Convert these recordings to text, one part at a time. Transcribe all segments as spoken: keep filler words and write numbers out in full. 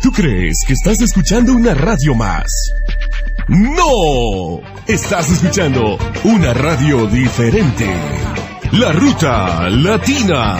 ¿Tú crees que estás escuchando una radio más? ¡No! Estás escuchando una radio diferente. La Ruta Latina.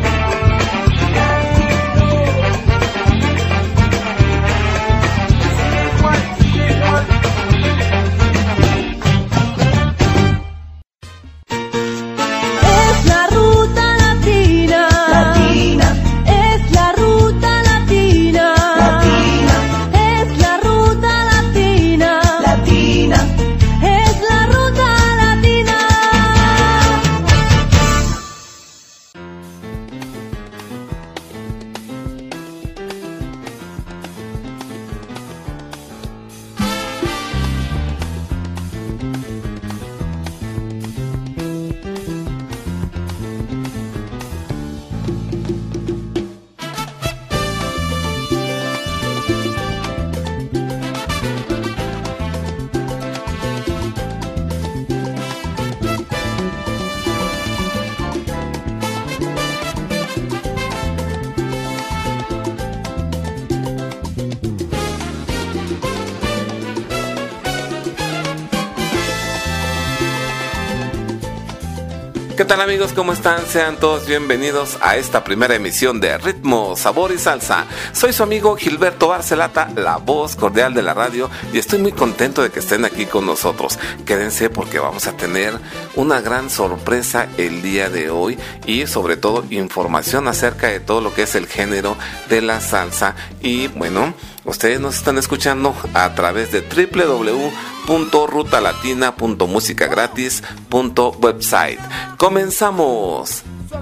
¿Qué tal, amigos? ¿Cómo están? Sean todos bienvenidos a esta primera emisión de Ritmo, Sabor y Salsa. Soy su amigo Gilberto Barcelata, la voz cordial de la radio, y estoy muy contento de que estén aquí con nosotros. Quédense porque vamos a tener una gran sorpresa el día de hoy y sobre todo información acerca de todo lo que es el género de la salsa. Y bueno, ustedes nos están escuchando a través de doble u doble u doble u punto ruta latina punto música gratis punto website. ¡Comenzamos!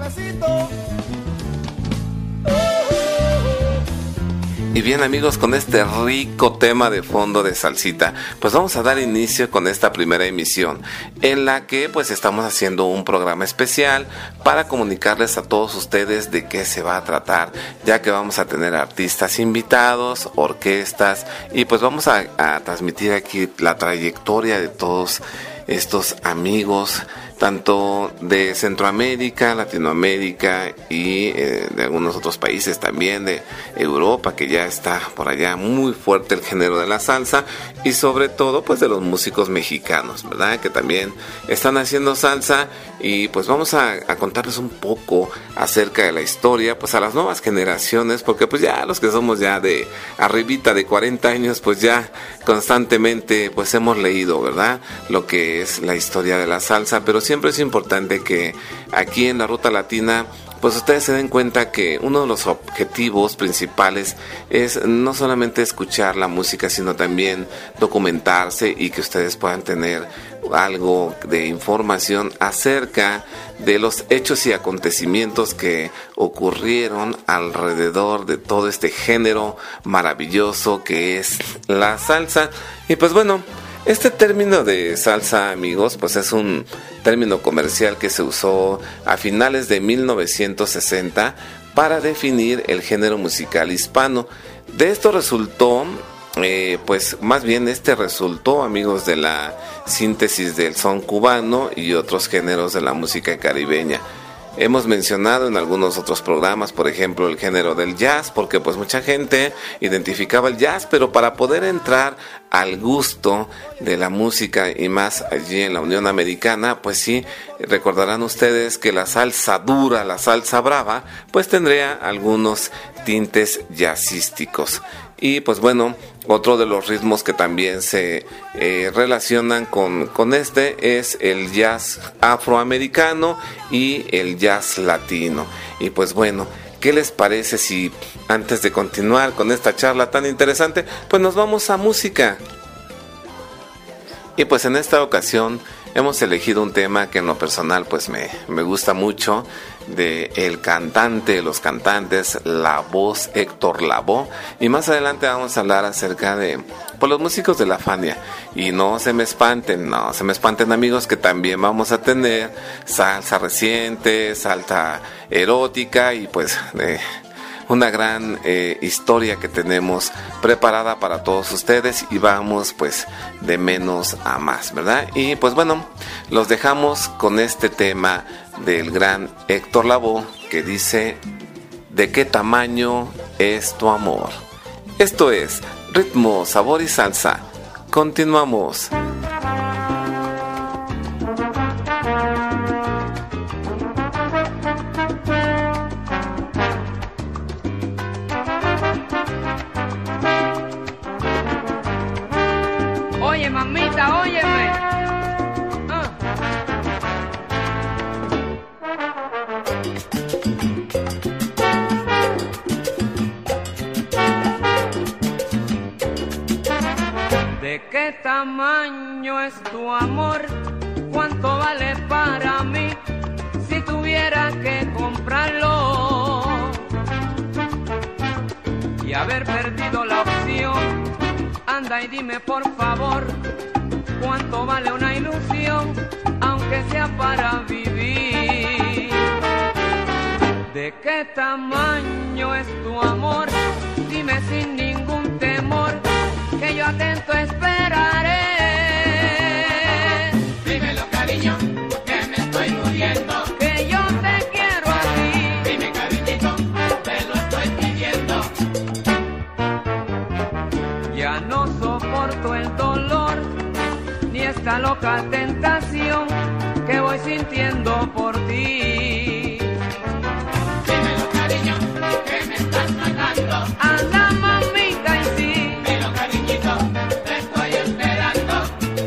Y bien, amigos, con este rico tema de fondo de salsita, pues vamos a dar inicio con esta primera emisión, en la que pues estamos haciendo un programa especial para comunicarles a todos ustedes de qué se va a tratar, ya que vamos a tener artistas invitados, orquestas, y pues vamos a, a transmitir aquí la trayectoria de todos estos amigos, tanto de Centroamérica, Latinoamérica y eh, de algunos otros países también, de Europa, que ya está por allá muy fuerte el género de la salsa, y sobre todo pues de los músicos mexicanos, ¿verdad? Que también están haciendo salsa, y pues vamos a, a contarles un poco acerca de la historia, pues a las nuevas generaciones, porque pues ya los que somos ya de arribita de cuarenta años, pues ya constantemente pues hemos leído, ¿verdad? Lo que es la historia de la salsa, pero siempre es importante que aquí en la Ruta Latina pues ustedes se den cuenta que uno de los objetivos principales es no solamente escuchar la música, sino también documentarse y que ustedes puedan tener algo de información acerca de los hechos y acontecimientos que ocurrieron alrededor de todo este género maravilloso que es la salsa. Y pues bueno, este término de salsa, amigos, pues es un término comercial que se usó a finales de mil novecientos sesenta para definir el género musical hispano. De esto resultó, eh, pues más bien este resultó, amigos, de la síntesis del son cubano y otros géneros de la música caribeña. Hemos mencionado en algunos otros programas, por ejemplo, el género del jazz, porque pues mucha gente identificaba el jazz, pero para poder entrar al gusto de la música y más allí en la Unión Americana, pues sí, recordarán ustedes que la salsa dura, la salsa brava, pues tendría algunos tintes jazzísticos. Y pues bueno, otro de los ritmos que también se eh, relacionan con, con este es el jazz afroamericano y el jazz latino. Y pues bueno, ¿qué les parece si antes de continuar con esta charla tan interesante, pues nos vamos a música? Y pues en esta ocasión hemos elegido un tema que en lo personal pues me, me gusta mucho, de el cantante de los cantantes, la voz Héctor Lavoe, y más adelante vamos a hablar acerca de pues, los músicos de la Fania. Y no se me espanten, no se me espanten, amigos, que también vamos a tener salsa reciente, salsa erótica y pues eh, una gran eh, historia que tenemos preparada para todos ustedes, y vamos pues de menos a más, ¿verdad? Y pues bueno, los dejamos con este tema del gran Héctor Lavoe, que dice: ¿de qué tamaño es tu amor? Esto es Ritmo, Sabor y Salsa. Continuamos. Oye, mamita, óyeme. Ah. ¿De qué tamaño es tu amor? ¿Cuánto vale para mí si tuviera que comprarlo? Y haber perdido la opción, anda y dime por favor, ¿cuánto vale una ilusión, aunque sea para vivir? ¿De qué tamaño es tu amor? Dime sin ningún temor, que yo atento esperaré. Dímelo, cariño, que me estoy muriendo. Que yo te quiero a ti. Dime, cariñito, te lo estoy pidiendo. Ya no soporto el dolor, ni esta loca tentación que voy sintiendo por ti. Dímelo, cariño, que me estás matando. Anda, mamita, y sí. Dímelo, cariñito, te estoy esperando.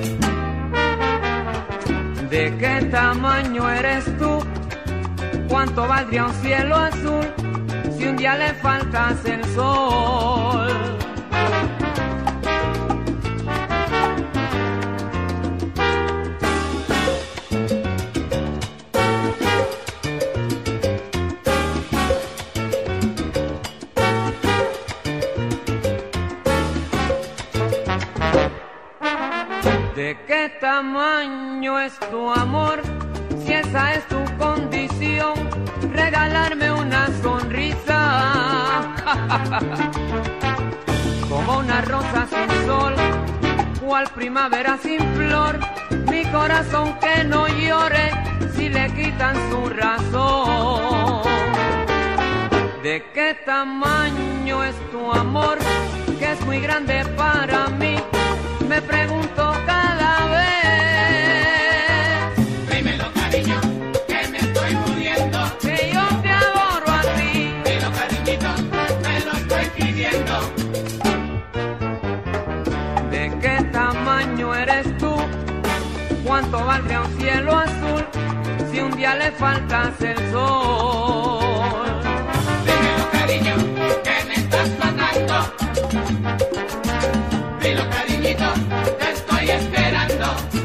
¿De qué tamaño eres tú? ¿Cuánto valdría un cielo azul si un día le faltas el sol? ¿De qué tamaño es tu amor? Si esa es tu condición, regalarme una sonrisa. Como una rosa sin sol, cual primavera sin flor, mi corazón que no llore si le quitan su razón. ¿De qué tamaño es tu amor? Que es muy grande para mí, me pregunto cada vez. Dímelo, cariño, que me estoy muriendo. Que yo te adoro a ti. Dímelo, cariñito, te lo estoy pidiendo. ¿De qué tamaño eres tú? ¿Cuánto valdría un cielo azul si un día le faltas el sol? Dímelo, cariño, que me estás matando. Dímelo, cariñito, te estoy esperando.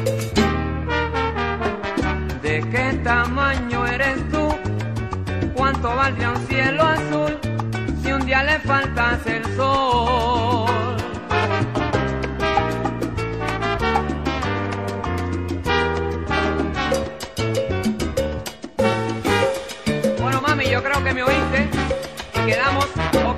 ¿De qué tamaño eres tú? ¿Cuánto valdría un cielo azul si un día le faltas el sol? Bueno, mami, yo creo que me oíste y quedamos, ¿ok?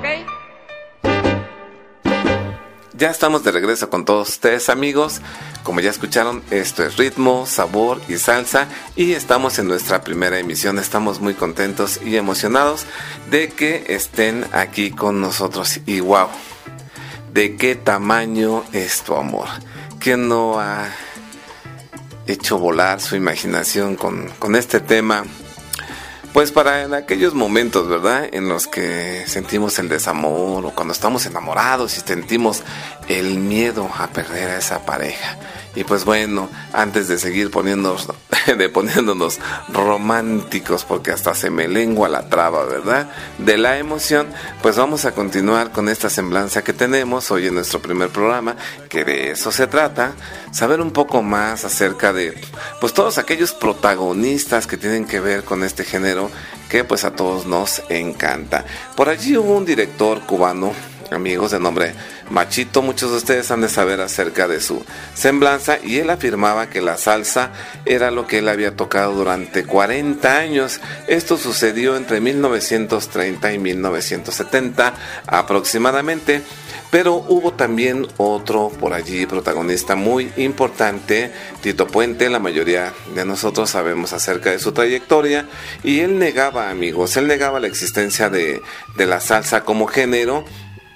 Ya estamos de regreso con todos ustedes, amigos. Como ya escucharon, esto es Ritmo, Sabor y Salsa y estamos en nuestra primera emisión. Estamos muy contentos y emocionados de que estén aquí con nosotros. Y wow, ¿de qué tamaño es tu amor? ¿Quién no ha hecho volar su imaginación con, con este tema? Pues para en aquellos momentos, ¿verdad?, en los que sentimos el desamor o cuando estamos enamorados y sentimos el miedo a perder a esa pareja. Y pues bueno, antes de seguir poniéndonos, de poniéndonos románticos, porque hasta se me lengua la traba, ¿verdad?, de la emoción, pues vamos a continuar con esta semblanza que tenemos hoy en nuestro primer programa, que de eso se trata, saber un poco más acerca de pues todos aquellos protagonistas que tienen que ver con este género que pues a todos nos encanta. Por allí hubo un director cubano, amigos, de nombre Machito. Muchos de ustedes han de saber acerca de su semblanza, y él afirmaba que la salsa era lo que él había tocado durante cuarenta años. Esto sucedió entre mil novecientos treinta y mil novecientos setenta aproximadamente. Pero hubo también otro por allí protagonista muy importante, Tito Puente. La mayoría de nosotros sabemos acerca de su trayectoria, y él negaba, amigos, él negaba la existencia de, de la salsa como género.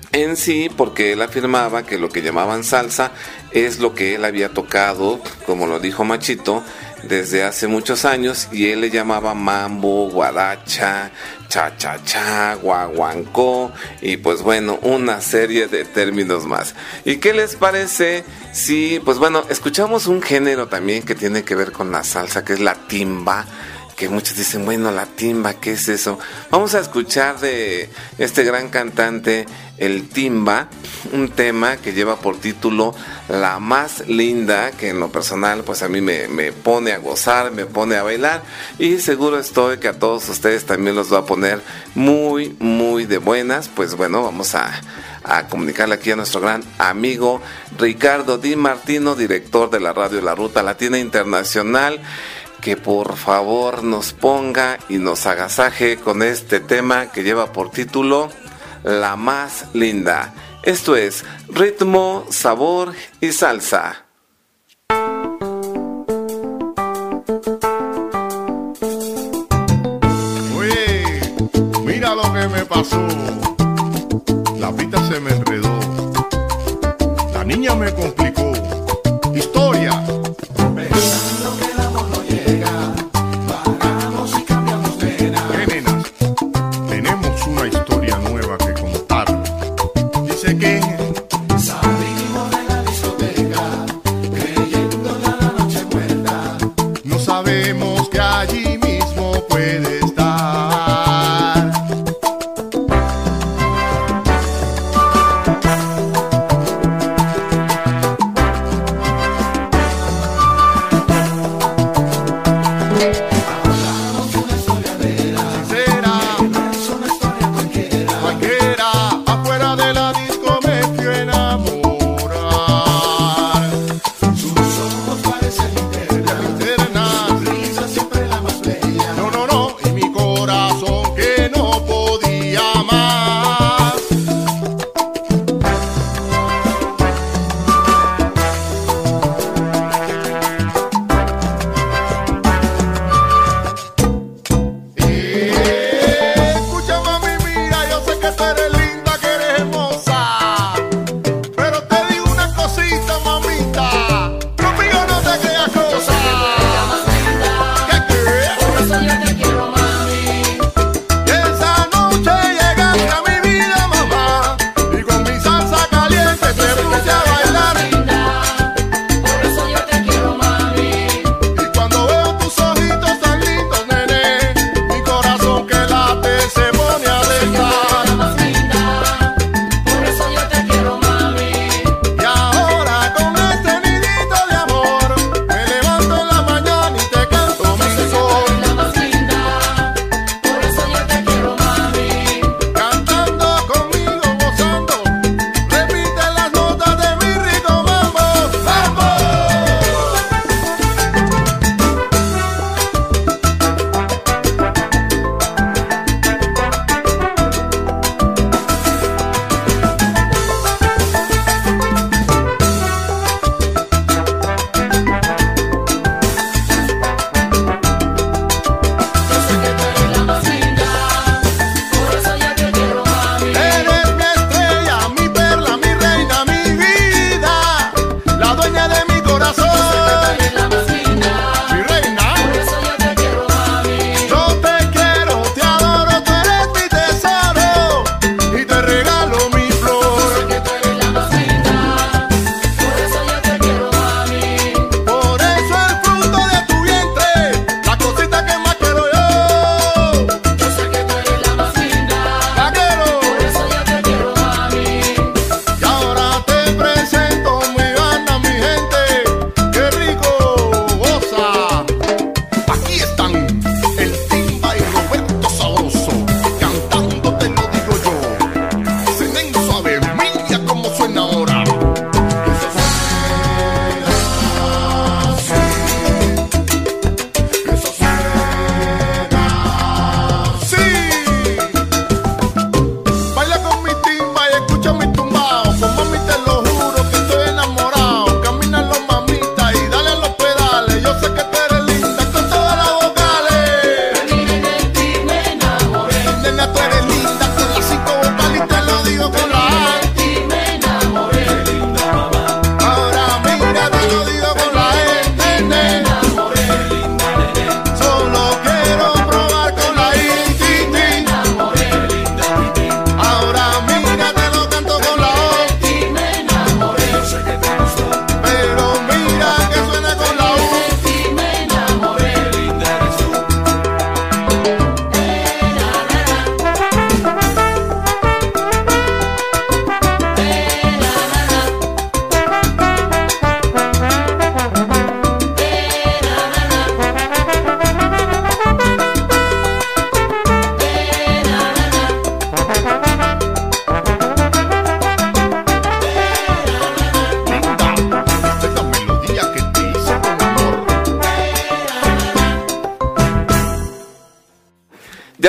en sí, porque él afirmaba que lo que llamaban salsa es lo que él había tocado, como lo dijo Machito, desde hace muchos años, y él le llamaba mambo, guaracha, cha-cha-cha, guaguancó, y pues bueno, una serie de términos más. ¿Y qué les parece si, pues bueno, escuchamos un género también que tiene que ver con la salsa, que es la timba? Que muchos dicen, bueno, la timba, ¿qué es eso? Vamos a escuchar de este gran cantante, el Timba, un tema que lleva por título La Más Linda, que en lo personal pues a mí me, me pone a gozar, me pone a bailar, y seguro estoy que a todos ustedes también los va a poner muy, muy de buenas. Pues bueno, vamos a, a comunicarle aquí a nuestro gran amigo Ricardo Di Martino, director de la radio La Ruta Latina Internacional, que por favor nos ponga y nos agasaje con este tema que lleva por título La Más Linda. Esto es ritmo, sabor y salsa. Oye, mira lo que me pasó. La pita se me enredó. La niña me complicó. Historia. Pensando que el amor no llega, paramos y cambiamos pena. ¿Qué, nenas? Tenemos una historia nueva que contar. Dice que salimos de la discoteca, creyendo la noche muerta. no sabemos que allí mismo puede estar.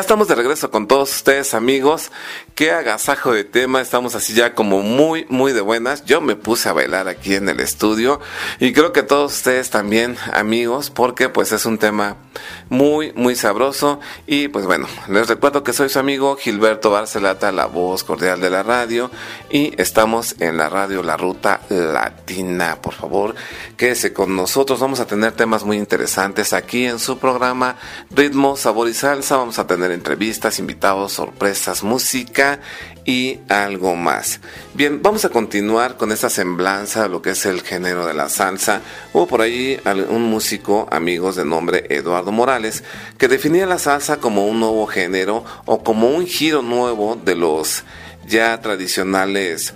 estamos de regreso con todos ustedes, amigos. Qué agasajo de tema, estamos así ya como muy, muy de buenas. Yo me puse a bailar aquí en el estudio y creo que todos ustedes también, amigos, porque pues es un tema muy, muy sabroso. Y pues bueno, les recuerdo que soy su amigo Gilberto Barcelata, la voz cordial de la radio, y estamos en la radio La Ruta Latina. Por favor, quédese con nosotros, vamos a tener temas muy interesantes aquí en su programa Ritmo, Sabor y Salsa. Vamos a tener entrevistas, invitados, sorpresas, música y algo más. Bien, vamos a continuar con esta semblanza de lo que es el género de la salsa. Hubo por ahí un músico, amigos, de nombre Eduardo Morales, que definía la salsa como un nuevo género o como un giro nuevo de los ya tradicionales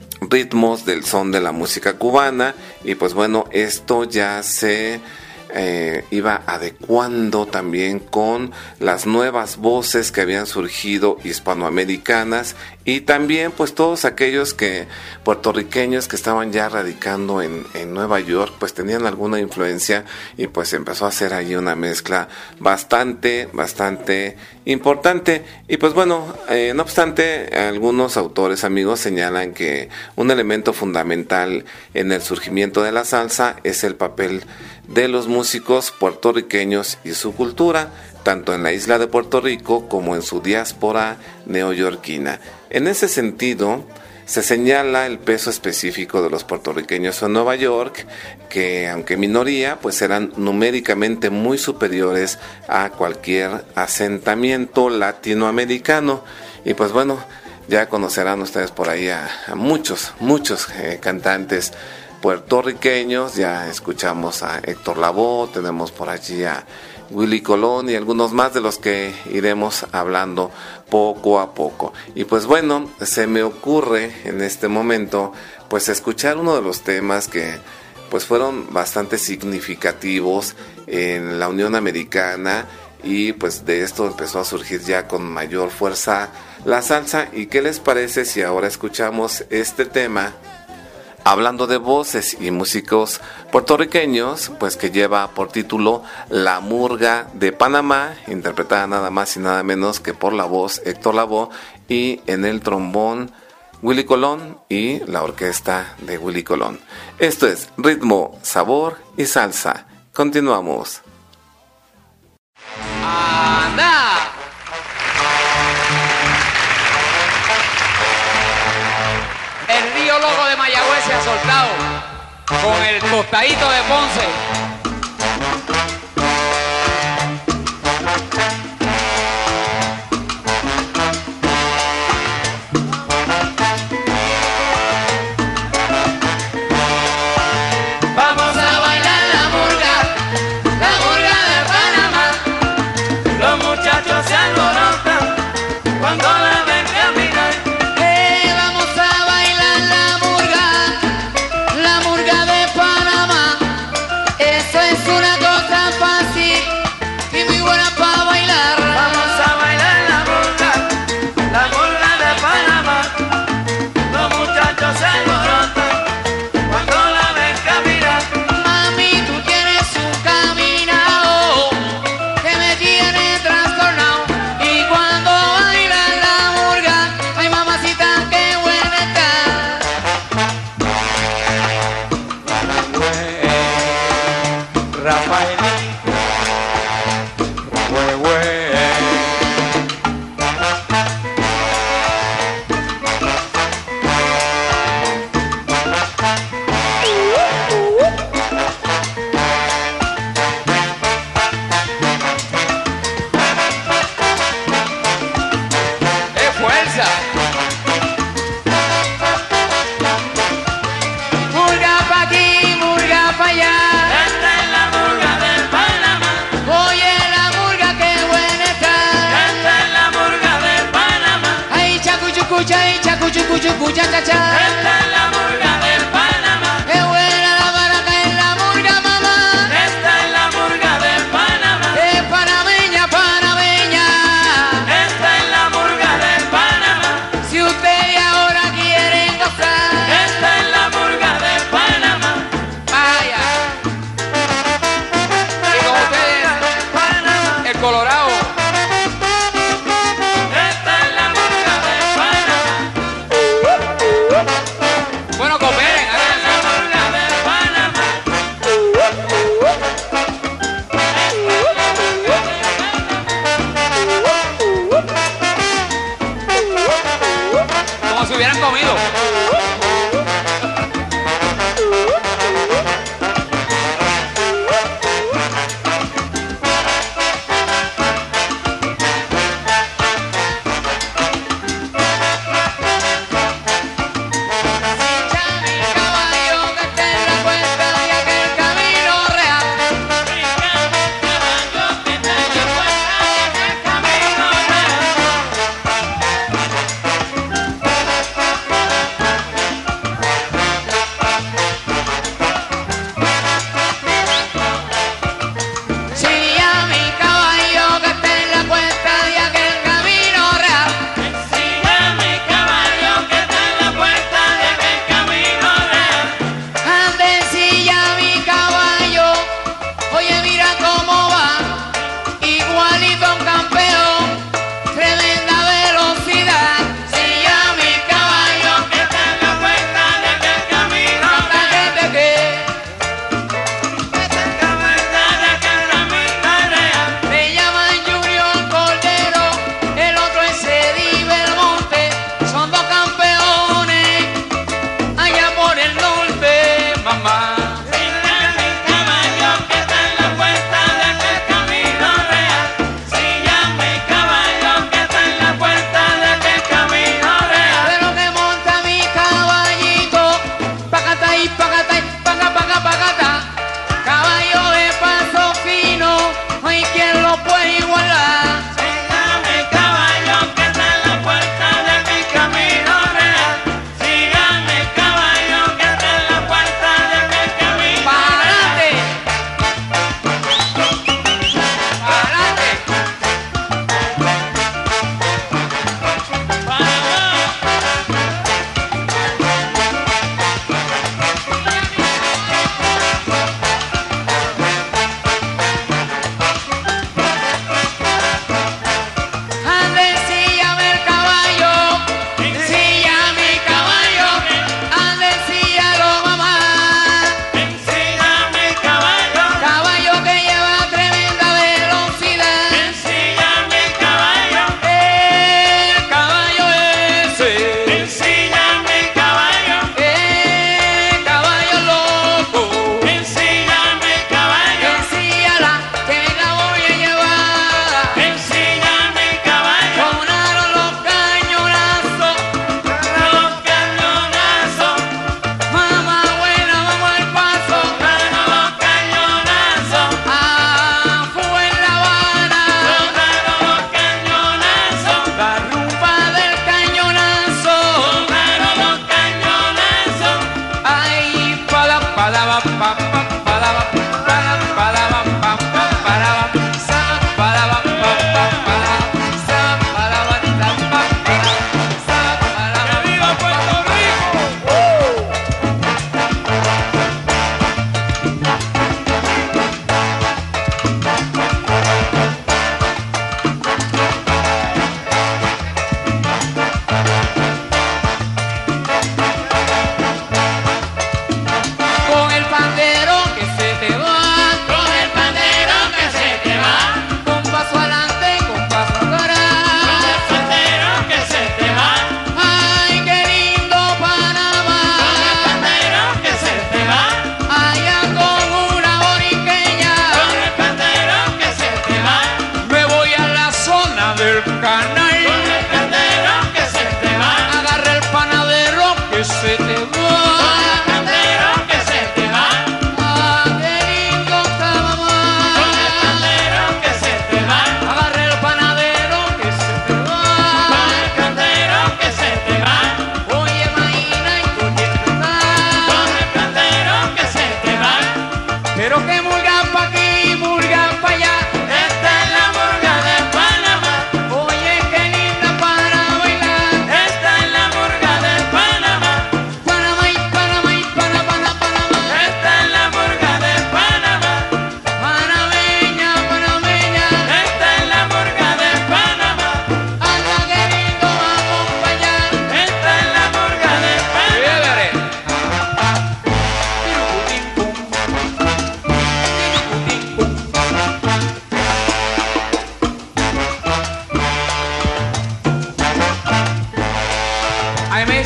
ritmos del son de la música cubana. Y pues bueno, esto ya se eh, iba adecuando también con las nuevas voces que habían surgido hispanoamericanas, y también pues todos aquellos que puertorriqueños que estaban ya radicando en, en Nueva York, pues tenían alguna influencia, y pues empezó a hacer ahí una mezcla bastante, bastante importante. Y pues bueno, eh, no obstante, algunos autores, amigos, señalan que un elemento fundamental en el surgimiento de la salsa es el papel de los músicos puertorriqueños y su cultura, tanto en la isla de Puerto Rico como en su diáspora neoyorquina. En ese sentido, se señala el peso específico de los puertorriqueños en Nueva York, que aunque minoría, pues eran numéricamente muy superiores a cualquier asentamiento latinoamericano. Y pues bueno, ya conocerán ustedes por ahí a, a muchos, muchos eh, cantantes puertorriqueños. Ya escuchamos a Héctor Lavoe, tenemos por allí a Willy Colón y algunos más de los que iremos hablando poco a poco. Y pues bueno, se me ocurre en este momento pues escuchar uno de los temas que pues fueron bastante significativos en la Unión Americana, y pues de esto empezó a surgir ya con mayor fuerza la salsa. ¿Y qué les parece si ahora escuchamos este tema, hablando de voces y músicos puertorriqueños, pues que lleva por título La Murga de Panamá, interpretada nada más y nada menos que por la voz Héctor Lavoe, y en el trombón Willy Colón y la orquesta de Willy Colón? Esto es Ritmo, Sabor y Salsa. Continuamos. ¡Anda! El río Loco de Mayagüez se ha soltado con el tostadito de Ponce. Vamos a bailar la murga, la murga de Panamá. Los muchachos se alborotan cuando la ven caminar. Eh, vamos a bailar la murga, la murga de Panamá. Eso es una cosa fácil y muy buena para bailar. Vamos a bailar la murga, la murga de Panamá. Los muchachos se alborotan cuando la ven caminar. Mami, tú tienes un caminado que me tiene trastornado. Y cuando bailas la murga, ay mamacita, qué buena está. Rafaelito, güey, güey. ¡Qué fuerza! Murga pa' aquí, murga pa' allá. Esta es la murga de Panamá. Oye la murga, qué buena está. Esta es la murga de Panamá. Ay, chacuchucucha, ay, chacuchucuchucucha, cha, cha. Esta es la murga de Panamá. Qué buena la baraca en la murga, mamá. Esta es la murga de Panamá. Es panameña, panameña. Esta es la murga de Panamá. Si ustedes ahora quieren gozar, Esta es la murga de Panamá. vaya. Y con ustedes, el Colorado. hubieran comido. Caballo que está en la puerta y aquel camino real.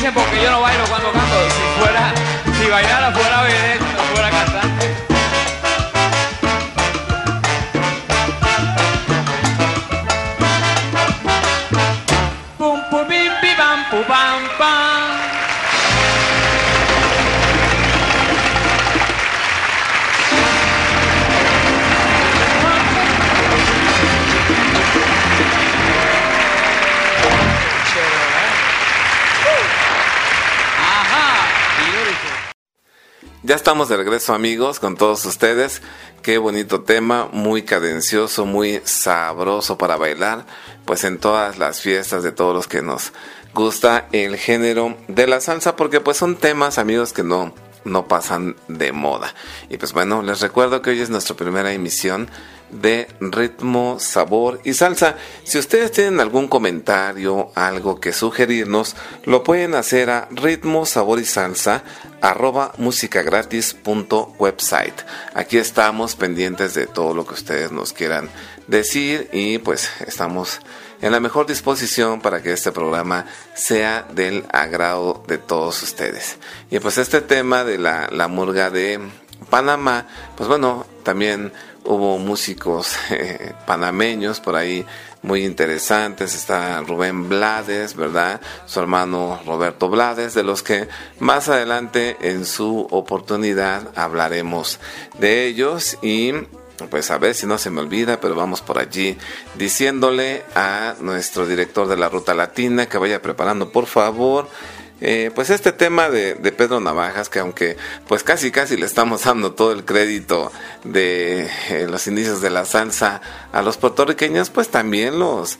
dicen porque yo no bailo cuando canto. Si fuera, si bailara fuera vedette, no fuera cantante. Pum pum bim bim bam pum pam pam. Ya estamos de regreso, amigos, con todos ustedes. Qué bonito tema, muy cadencioso, muy sabroso para bailar, pues en todas las fiestas de todos los que nos gusta el género de la salsa, porque pues son temas, amigos, que no, no pasan de moda. Y pues bueno, les recuerdo que hoy es nuestra primera emisión de Ritmo, Sabor y Salsa. Si ustedes tienen algún comentario, algo que sugerirnos, lo pueden hacer a ritmo, sabor y salsa arroba musicagratis punto website. Aquí estamos pendientes de todo lo que ustedes nos quieran decir y pues estamos en la mejor disposición para que este programa sea del agrado de todos ustedes. Y pues este tema de la, la murga de Panamá, pues bueno, también hubo músicos eh, panameños por ahí muy interesantes. Está Rubén Blades, ¿verdad? Su hermano Roberto Blades, de los que más adelante en su oportunidad hablaremos de ellos. Y pues a ver si no se me olvida, pero vamos por allí diciéndole a nuestro director de la Ruta Latina que vaya preparando, por favor, Eh, pues este tema de, de Pedro Navajas, que aunque pues casi casi le estamos dando todo el crédito de eh, los inicios de la salsa a los puertorriqueños, pues también los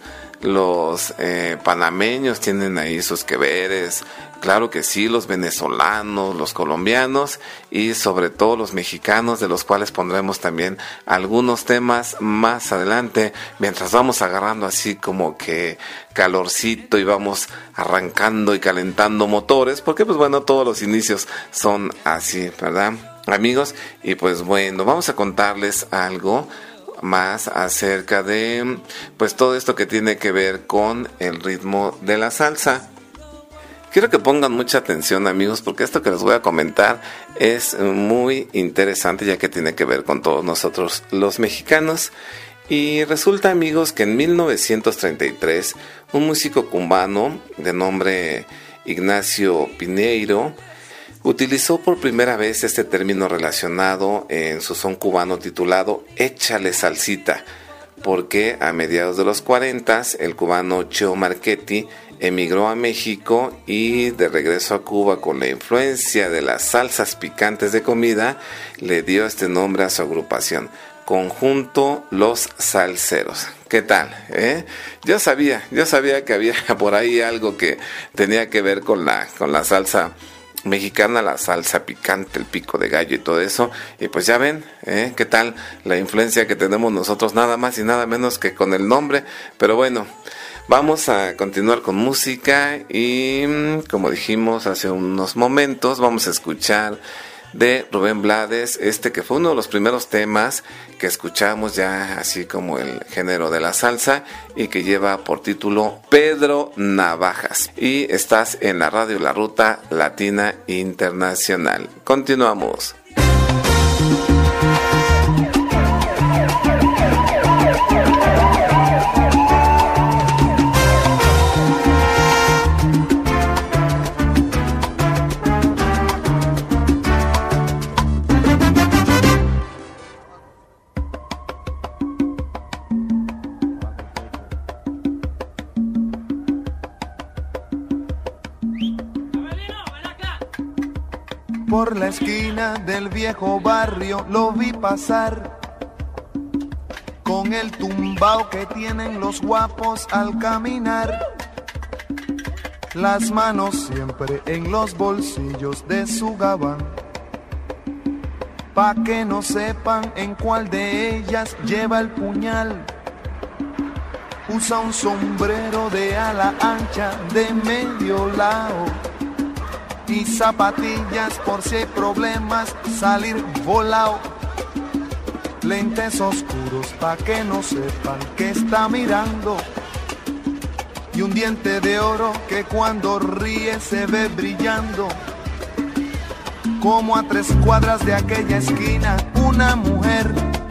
los eh, panameños tienen ahí sus que veres, claro que sí, los venezolanos, los colombianos y sobre todo los mexicanos, de los cuales pondremos también algunos temas más adelante, mientras vamos agarrando así como que calorcito y vamos arrancando y calentando motores, porque pues bueno, todos los inicios son así, ¿verdad, amigos? Y pues bueno, vamos a contarles algo más acerca de pues todo esto que tiene que ver con el ritmo de la salsa. Quiero que pongan mucha atención, amigos, porque esto que les voy a comentar es muy interesante, ya que tiene que ver con todos nosotros los mexicanos. Y resulta, amigos, que en mil novecientos treinta y tres un músico cubano de nombre Ignacio Piñeiro utilizó por primera vez este término relacionado en su son cubano titulado Échale Salsita, porque a mediados de los cuarentas el cubano Cheo Marchetti emigró a México y de regreso a Cuba con la influencia de las salsas picantes de comida le dio este nombre a su agrupación, Conjunto Los Salseros. ¿Qué tal? ¿Eh? Yo sabía, yo sabía que había por ahí algo que tenía que ver con la, con la salsa mexicana, la salsa picante, el pico de gallo y todo eso. Y pues ya ven, ¿eh? ¿Qué tal la influencia que tenemos nosotros, nada más y nada menos que con el nombre? Pero bueno, vamos a continuar con música y como dijimos hace unos momentos, vamos a escuchar de Rubén Blades, este que fue uno de los primeros temas que escuchamos ya así como el género de la salsa y que lleva por título Pedro Navajas. Y estás en la radio La Ruta Latina Internacional. Continuamos. Por la esquina del viejo barrio lo vi pasar, con el tumbao que tienen los guapos al caminar, las manos siempre en los bolsillos de su gabán, pa' que no sepan en cuál de ellas lleva el puñal. Usa un sombrero de ala ancha de medio lado y zapatillas por si hay problemas salir volado. Lentes oscuros pa' que no sepan que está mirando, y un diente de oro que cuando ríe se ve brillando. Como a tres cuadras de aquella esquina, una mujer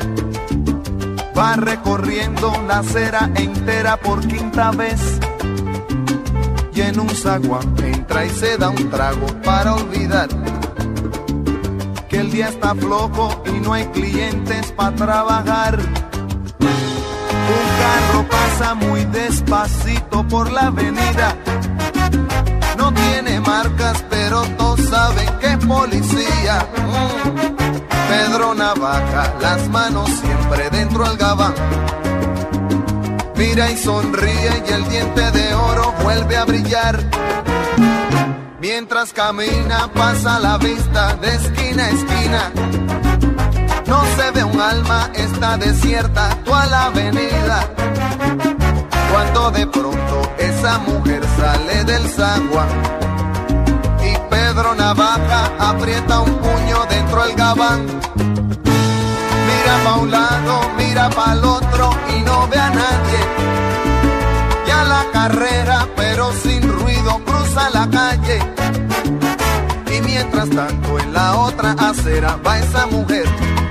va recorriendo la acera entera por quinta vez. Y en un zaguán entra y se da un trago para olvidar que el día está flojo y no hay clientes para trabajar. Un carro pasa muy despacito por la avenida. No tiene marcas, pero todos saben que es policía. Mm. Pedro Navaja, las manos siempre dentro del gabán. Mira y sonríe y el diente de oro vuelve a brillar. Mientras camina pasa la vista de esquina a esquina. No se ve un alma, está desierta toda la avenida. Cuando de pronto esa mujer sale del zaguán y Pedro Navaja aprieta un puño dentro del gabán. Mira pa' un lado, mira pa' el otro y no ve a nadie. Ya la carrera, pero sin ruido, cruza la calle. Y mientras tanto en la otra acera va esa mujer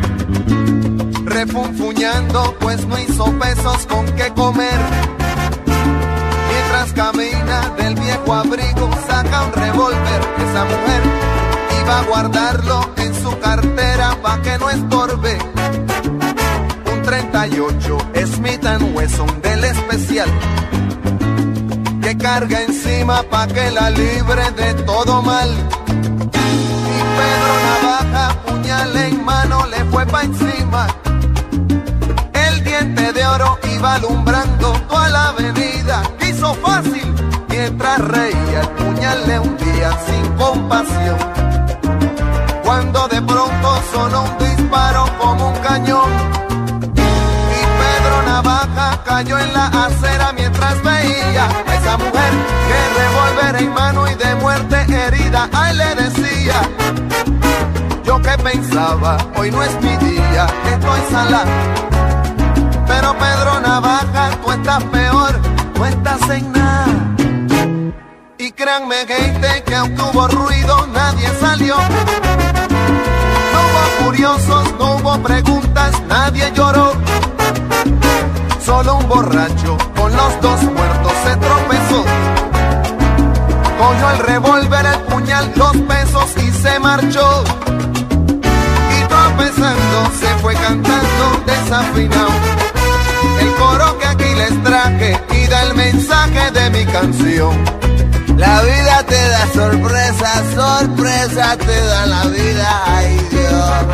refunfuñando, pues no hizo pesos con qué comer. Mientras camina del viejo abrigo saca un revólver. Esa mujer iba a guardarlo en su cartera pa' que no estorbe. Un treinta y ocho Smith and Wesson del especial que carga encima pa' que la libre de todo mal. Y Pedro Navaja, puñal en mano, le fue pa' encima. El diente de oro iba alumbrando toda la avenida. Hizo fácil mientras reía, el puñal le hundía sin compasión. Cuando de pronto sonó un disparo como un cañón y Pedro Navaja cayó en la acera mientras veía a esa mujer que revólver en mano y de muerte herida. Ay, le decía, yo que pensaba, hoy no es mi día, estoy salado. Pero Pedro Navaja, tú estás peor, no estás en nada. Y créanme, gente, que aunque hubo ruido, nadie salió. No hubo curiosos, no hubo preguntas, nadie lloró. Solo un borracho con los dos muertos se tropezó. Cogió el revólver, el puñal, los pesos y se marchó. Y tropezando se fue cantando desafinado el coro que aquí les traje y da el mensaje de mi canción. La vida te da sorpresa, sorpresa te da la vida, ay Dios.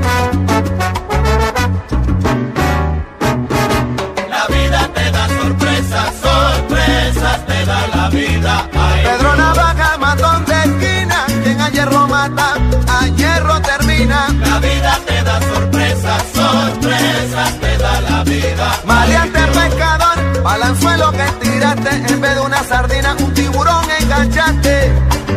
La vida te da sorpresas, sorpresas te da la vida, ay Dios. Pedro Navaja, matón de esquina, quien a hierro mata, a hierro termina. La vida te da sorpresas, sorpresas te da la vida. Maleante pescador, balanzuelo que tiraste, en vez de una sardina, un tiburón enganchaste.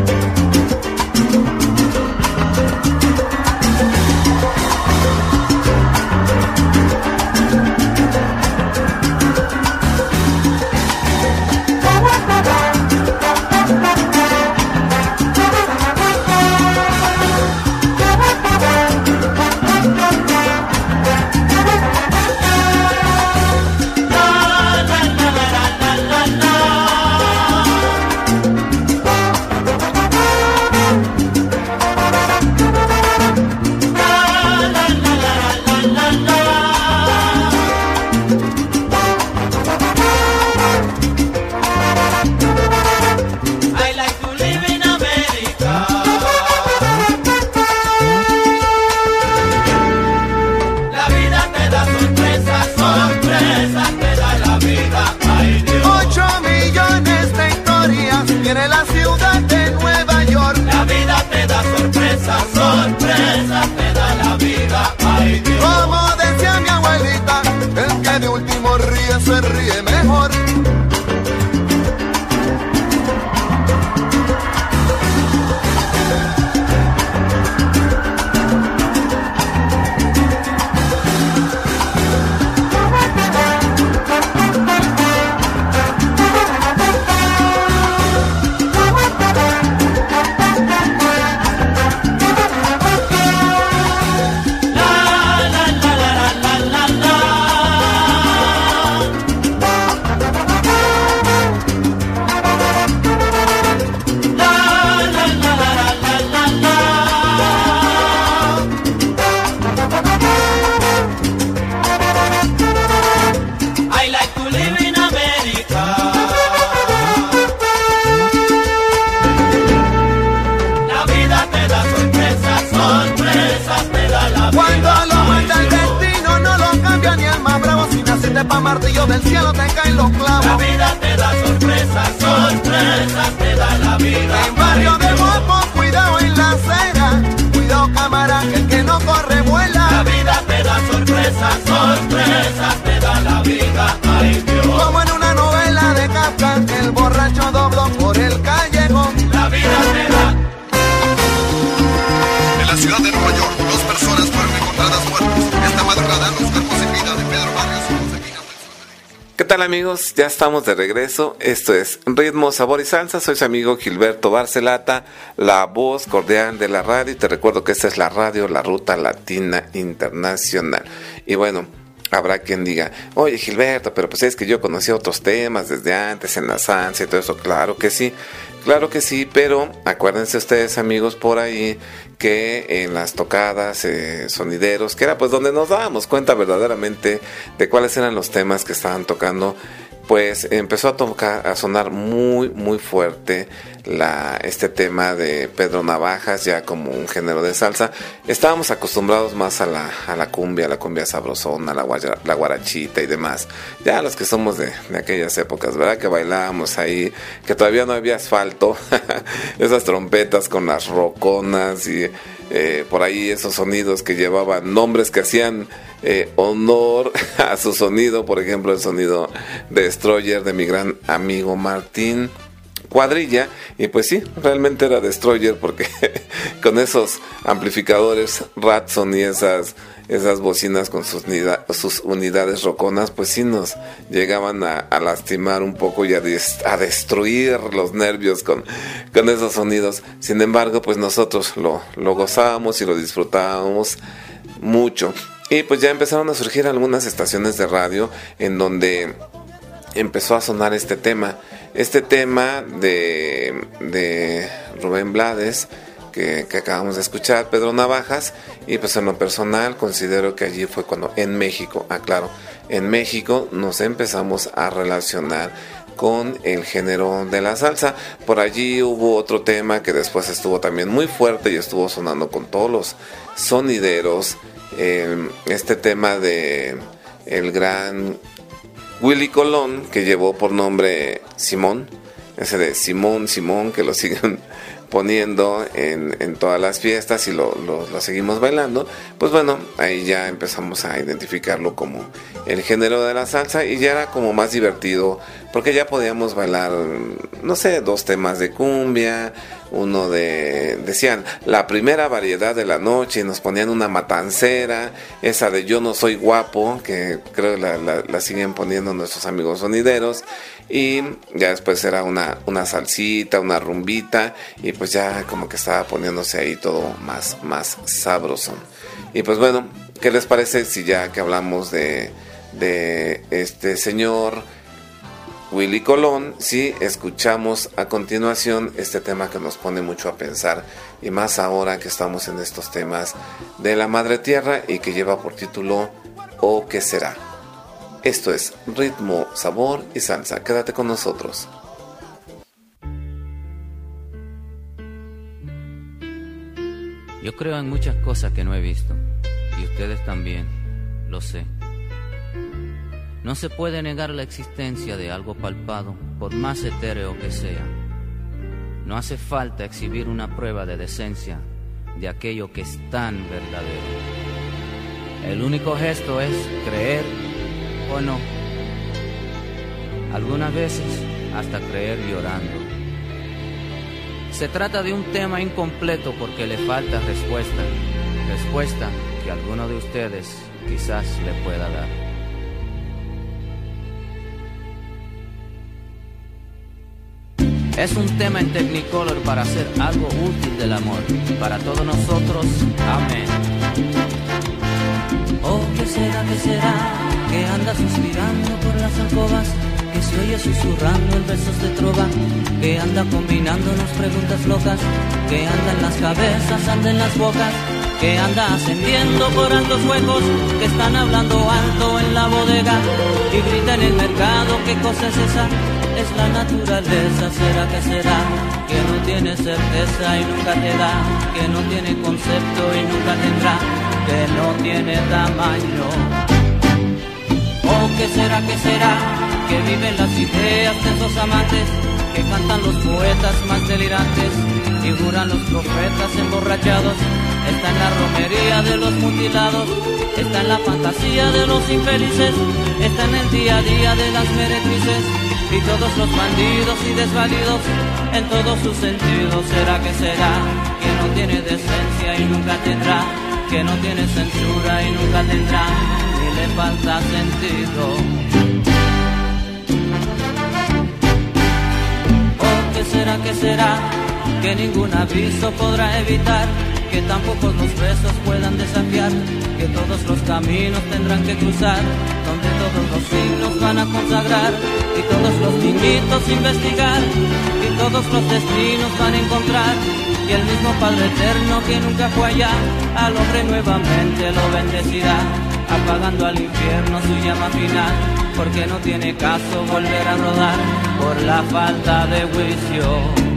Sorpresa te da la vida, ay Dios. Como decía mi abuelita, el que de último ríe se ríe mejor. a Marte y yo del cielo te caen los clavos. La vida te da sorpresas, sorpresas te da la vida. En barrio de Mopo, cuidado en la acera, cuidado cámara, que el que no corre vuela. La vida te da sorpresas, sorpresas te da la vida, ay Dios. Como en una novela de Kafka, el borracho dobló por el callejón. La vida te da. En la ciudad de Nueva York, dos personas fueron encontradas muertas esta madrugada. Los cuerpos sin vida de Pedro Barrios y Josefina. ¿Qué tal, amigos? Ya estamos de regreso. Esto es Ritmo, Sabor y Salsa. Soy su amigo Gilberto Barcelata, la voz cordial de la radio. Y te recuerdo que esta es la radio, la Ruta Latina Internacional. Y bueno, habrá quien diga, oye Gilberto, pero pues es que yo conocía otros temas desde antes en la salsa y todo eso. Claro que sí, claro que sí, pero acuérdense ustedes, amigos, por ahí que en las tocadas, eh, sonideros, que era pues donde nos dábamos cuenta verdaderamente de cuáles eran los temas que estaban tocando, pues empezó a tocar, a sonar muy muy fuerte la, este tema de Pedro Navajas, ya como un género de salsa. Estábamos acostumbrados más a la, a la cumbia, a la cumbia sabrosona, la, guaya, la guarachita y demás. Ya los que somos de, de aquellas épocas, ¿verdad? Que bailábamos ahí, que todavía no había asfalto, esas trompetas con las roconas y eh, por ahí esos sonidos que llevaban nombres que hacían eh, honor a su sonido. Por ejemplo, el sonido de Destroyer de mi gran amigo Martín Cuadrilla. Y pues sí, realmente era Destroyer, porque con esos amplificadores Ratson y esas esas bocinas con sus, unida, sus unidades roconas, pues sí nos llegaban a, a lastimar un poco y a, des, a destruir los nervios con, con esos sonidos. Sin embargo, pues nosotros lo, lo gozábamos y lo disfrutábamos mucho. Y pues ya empezaron a surgir algunas estaciones de radio en donde empezó a sonar este tema. Este tema de, de Rubén Blades, que, que acabamos de escuchar, Pedro Navajas. Y pues en lo personal considero que allí fue cuando en México, aclaro, en México nos empezamos a relacionar con el género de la salsa. Por allí hubo otro tema que después estuvo también muy fuerte y estuvo sonando con todos los sonideros. Eh, este tema de el gran Willy Colón, que llevó por nombre Simón, ese de Simón, Simón, que lo siguen poniendo en, en todas las fiestas y lo, lo, lo seguimos bailando. Pues bueno, ahí ya empezamos a identificarlo como el género de la salsa y ya era como más divertido, porque ya podíamos bailar, no sé, dos temas de cumbia, uno de, decían, la primera variedad de la noche, y nos ponían una matancera, esa de Yo no soy guapo, que creo que la, la, la siguen poniendo nuestros amigos sonideros, y ya después era una, una salsita, una rumbita, y pues ya como que estaba poniéndose ahí todo más, más sabroso. Y pues bueno, ¿qué les parece si ya que hablamos de, de este señor Willy Colón, si escuchamos a continuación este tema que nos pone mucho a pensar, y más ahora que estamos en estos temas de la madre tierra y que lleva por título ¿O qué será? Esto es Ritmo, Sabor y Salsa. Quédate con nosotros. Yo creo en muchas cosas que no he visto, y ustedes también, lo sé. No se puede negar la existencia de algo palpado, por más etéreo que sea. No hace falta exhibir una prueba de decencia de aquello que es tan verdadero. El único gesto es creer o no. Algunas veces hasta creer llorando. Se trata de un tema incompleto porque le falta respuesta. Respuesta que alguno de ustedes quizás le pueda dar. Es un tema en Technicolor para hacer algo útil del amor. Para todos nosotros, amén. Oh, ¿qué será, qué será? Que anda suspirando por las alcobas, que se oye susurrando en versos de trova, que anda combinándonos preguntas locas, que anda en las cabezas, anda en las bocas, que anda ascendiendo por altos huecos, que están hablando alto en la bodega y grita en el mercado. ¿Qué cosa es esa? Es la naturaleza. ¿Será que será? Que no tiene certeza y nunca te da, que no tiene concepto y nunca tendrá, que no tiene tamaño. ¿O qué será, qué será, que viven las ideas de esos amantes, que cantan los poetas más delirantes y juran los profetas emborrachados. Está en la romería de los mutilados, está en la fantasía de los infelices, está en el día a día de las meretrices y todos los bandidos y desvalidos en todos sus sentidos. ¿Será que será que no tiene decencia y nunca tendrá, que no tiene censura y nunca tendrá, ni le falta sentido? ¿O qué será, qué será, que ningún aviso podrá evitar, que tampoco los besos puedan desafiar, que todos los caminos tendrán que cruzar, donde todos los signos van a consagrar, y todos los niñitos investigar, y todos los destinos van a encontrar, y el mismo Padre Eterno que nunca fue allá, al hombre nuevamente lo bendecirá, apagando al infierno su llama final, porque no tiene caso volver a rodar por la falta de juicio.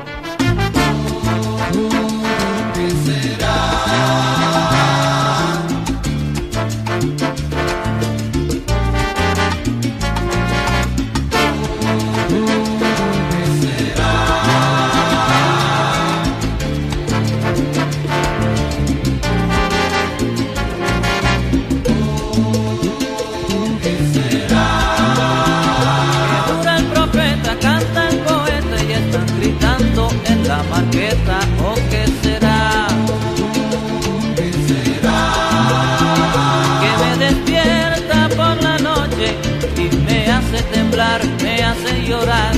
La marqueta, ¿o qué será? ¿Qué será? Que me despierta por la noche y me hace temblar, me hace llorar.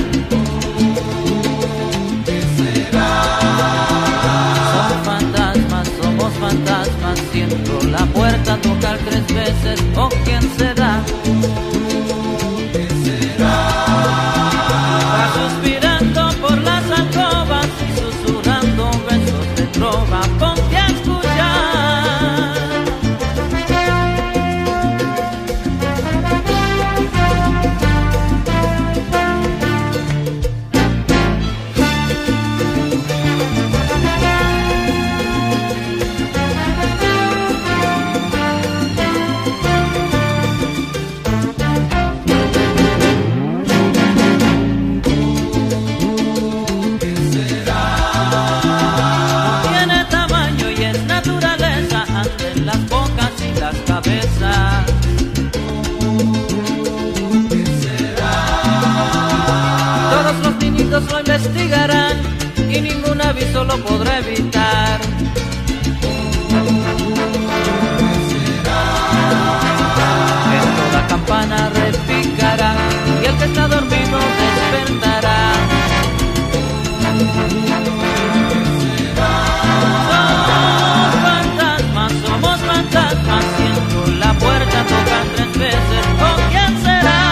¿Qué será? Son fantasmas, somos fantasmas, siento la puerta tocar tres veces, ¿o quién será? ¿Qué será? Va suspirando por las alcobas, besos de trova, ponte a escuchar. Lo investigarán y ningún aviso lo podrá evitar. En toda campana repicará y el que está dormido despertará. Somos fantasmas, somos fantasmas, siento la puerta tocar tres veces, ¿o quién será?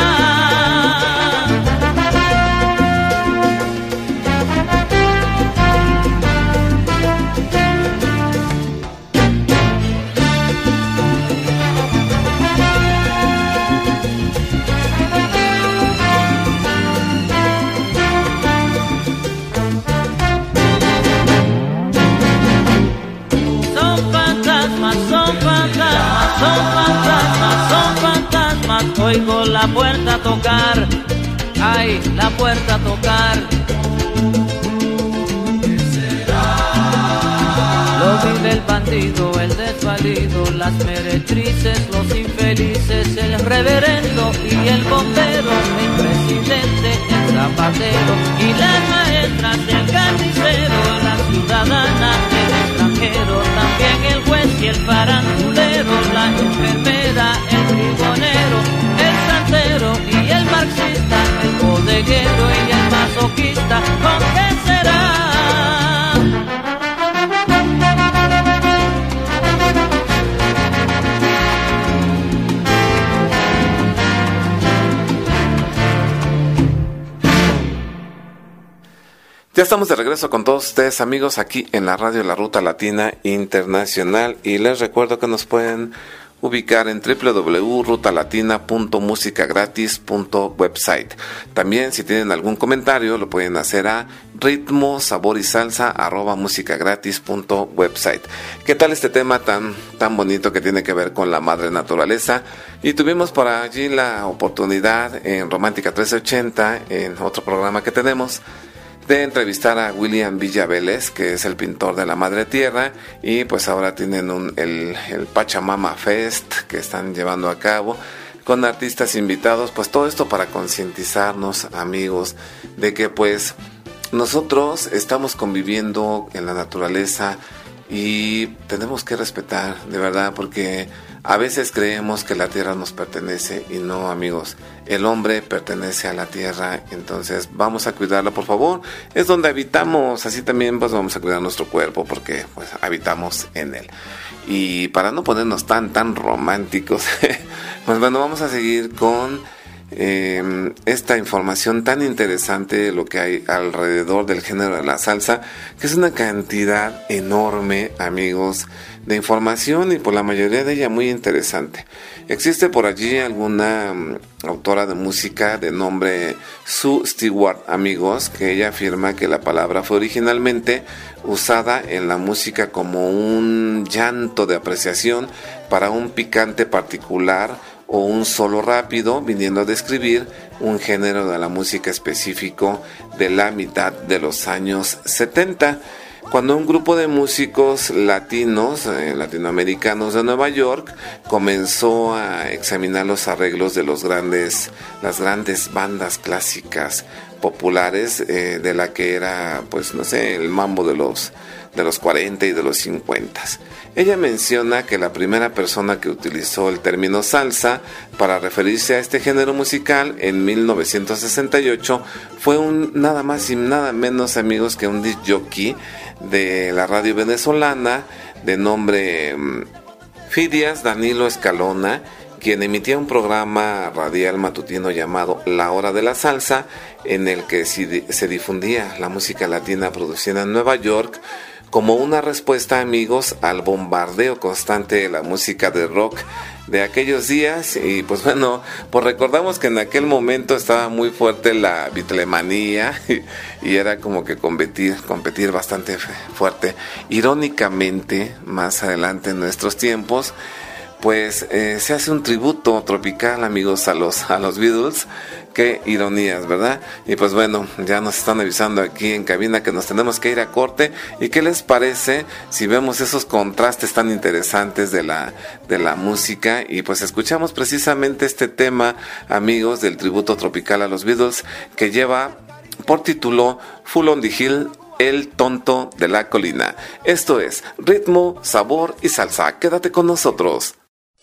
Son fantasmas, son fantasmas, oigo la puerta tocar, ay, la puerta tocar. ¿Qué será? Lo vive el bandido, el desvalido, las meretrices, los infelices, el reverendo y el bombero, el presidente, el zapatero y las maestras, el carnicero, la ciudadana, el extranjero, también el juez y el farandulero, la enfermera, el bribonero, el santero y el marxista, el bodeguero y el masoquista, ¿con qué será? Ya estamos de regreso con todos ustedes, amigos, aquí en la radio La Ruta Latina Internacional, y les recuerdo que nos pueden ubicar en doble u doble u doble u punto ruta latina punto musica gratis punto website. También, si tienen algún comentario, lo pueden hacer a ritmo, sabor y salsa arroba musicagratis punto website. ¿Qué tal este tema tan, tan bonito que tiene que ver con la madre naturaleza? Y tuvimos por allí la oportunidad en Romántica trescientos ochenta, en otro programa que tenemos, de entrevistar a William Villa Vélez, que es el pintor de la Madre Tierra, y pues ahora tienen un, el, el Pachamama Fest que están llevando a cabo con artistas invitados. Pues todo esto para concientizarnos, amigos, de que pues nosotros estamos conviviendo en la naturaleza y tenemos que respetar, de verdad, porque a veces creemos que la tierra nos pertenece y no, amigos. El hombre pertenece a la tierra, entonces vamos a cuidarla, por favor. Es donde habitamos, así también pues vamos a cuidar nuestro cuerpo porque pues habitamos en él. Y para no ponernos tan, tan románticos, pues bueno, vamos a seguir con eh, esta información tan interesante de lo que hay alrededor del género de la salsa, que es una cantidad enorme, amigos, de información, y por la mayoría de ella muy interesante. Existe por allí alguna um, autora de música de nombre Sue Stewart, amigos, que ella afirma que la palabra fue originalmente usada en la música como un llanto de apreciación para un picante particular o un solo rápido, viniendo a describir un género de la música específico de la mitad de los años setenta. Cuando un grupo de músicos latinos, eh, latinoamericanos de Nueva York, comenzó a examinar los arreglos de los grandes, las grandes bandas clásicas populares, eh, de la que era, pues no sé, el mambo de los, de los cuarenta y de los cincuenta. Ella menciona que la primera persona que utilizó el término salsa para referirse a este género musical en mil novecientos sesenta y ocho fue un nada más y nada menos, amigos, que un disc jockey de la radio venezolana de nombre um, Fidias Danilo Escalona, quien emitía un programa radial matutino llamado La Hora de la Salsa, en el que se difundía la música latina producida en Nueva York como una respuesta, amigos, al bombardeo constante de la música de rock de aquellos días. Y pues bueno, pues recordamos que en aquel momento estaba muy fuerte la bitlemanía y, y era como que competir, competir bastante fuerte. Irónicamente, más adelante en nuestros tiempos, pues eh, se hace un tributo tropical, amigos, a los, a los Beatles. Qué ironías, ¿verdad? Y pues bueno, ya nos están avisando aquí en cabina que nos tenemos que ir a corte. ¿Y qué les parece si vemos esos contrastes tan interesantes de la, de la música? Y pues escuchamos precisamente este tema, amigos, del tributo tropical a los Beatles, que lleva por título Full on the Hill, el tonto de la colina. Esto es ritmo, sabor y salsa. Quédate con nosotros.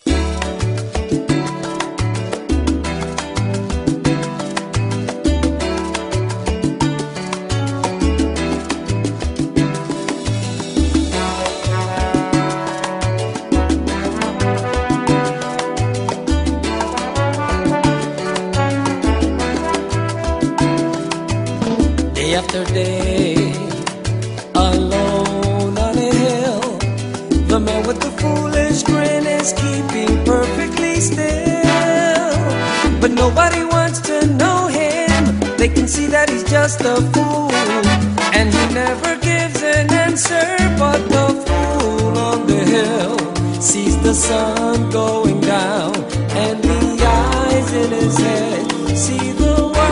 After day, alone on a hill, the man with the foolish grin is keeping perfectly still. But nobody wants to know him, they can see that he's just a fool, and he never gives an answer. But the fool on the hill sees the sun going down, and the eyes in his head see the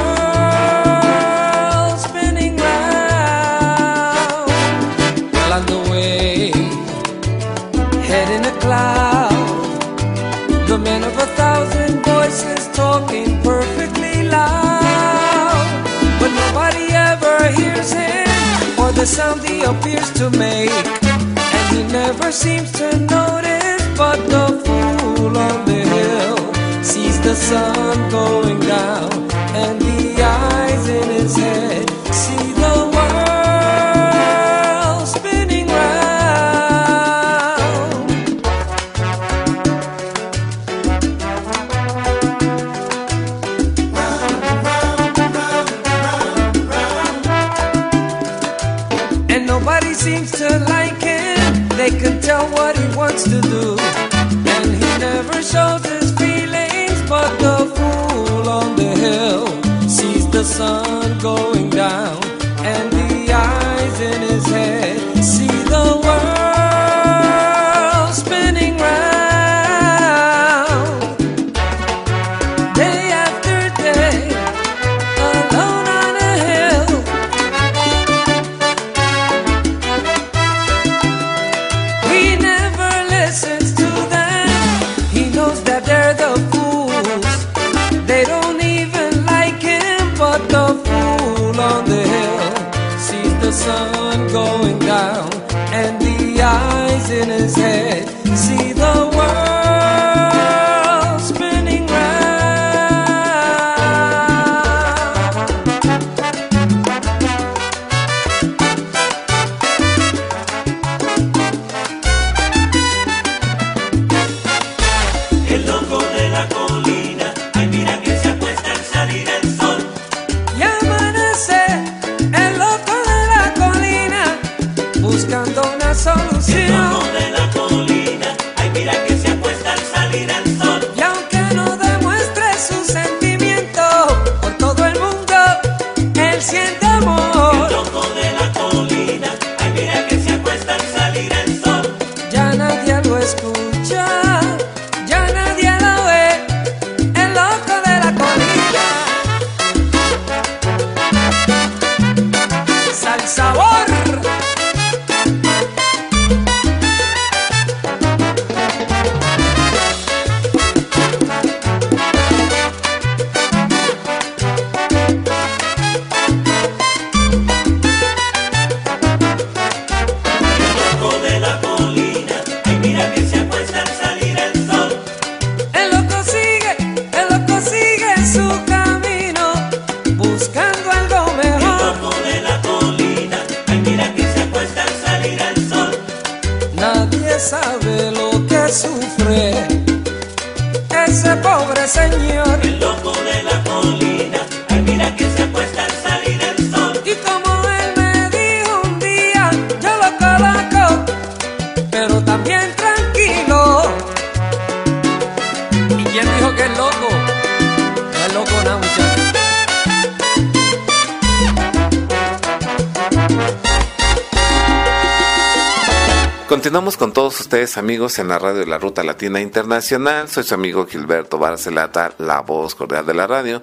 on the way, head in a cloud, the man of a thousand voices talking perfectly loud, but nobody ever hears him or the sound he appears to make, and he never seems to notice. But the fool on the hill sees the sun going down, and the eyes in his head see the world spinning round. And nobody seems to like him, they can tell what he wants to do, and he never shows his feelings. But the fool on the hill sees the sun going down, and the sun going down, and the eyes in his head see the world spinning round. El loco de la colina, ay mira que se acuesta al salir el sol. Y amanece el loco de la colina buscando una solución. El loco de la colina, ay mira que se acuesta al salir el sol. Y aunque no demuestre su sentimiento por todo el mundo, él siente amor. El loco de la colina, ay mira que se acuesta al salir el sol. Ya nadie lo escucha, ya nadie lo ve, el loco de la colina. Sal sabor. El loco de la colina, ay mira que se acuesta al salir el sol. El loco sigue, el loco sigue su camino, buscando algo El mejor. loco de la colina, ay mira que se acuesta al salir el sol. Nadie sabe lo que sufre ese pobre señor. El loco de la colina, ay mira que se acuesta al salir el sol. Y como él me dijo un día, yo lo coloco, pero también tranquilo. ¿Y quién dijo que es loco? No es loco nada, muchacho. Continuamos con todos ustedes, amigos, en la radio de la Ruta Latina Internacional. Soy su amigo Gilberto Barcelata, la voz cordial de la radio,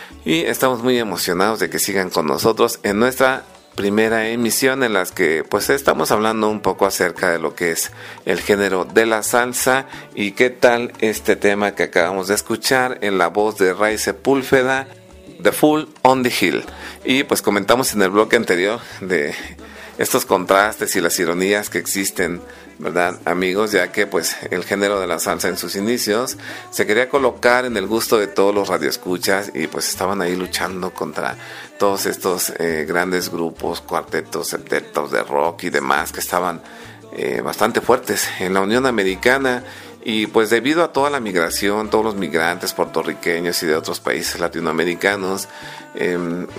y estamos muy emocionados de que sigan con nosotros en nuestra primera emisión, en las que pues estamos hablando un poco acerca de lo que es el género de la salsa y qué tal este tema que acabamos de escuchar en la voz de Ray Sepúlveda, The Fool on the Hill. Y pues comentamos en el bloque anterior de estos contrastes y las ironías que existen, ¿verdad, amigos? Ya que pues el género de la salsa en sus inicios se quería colocar en el gusto de todos los radioescuchas, y pues estaban ahí luchando contra todos estos eh, grandes grupos, cuartetos, septetos de rock y demás que estaban eh, bastante fuertes en la Unión Americana. Y pues debido a toda la migración, todos los migrantes puertorriqueños y de otros países latinoamericanos, eh,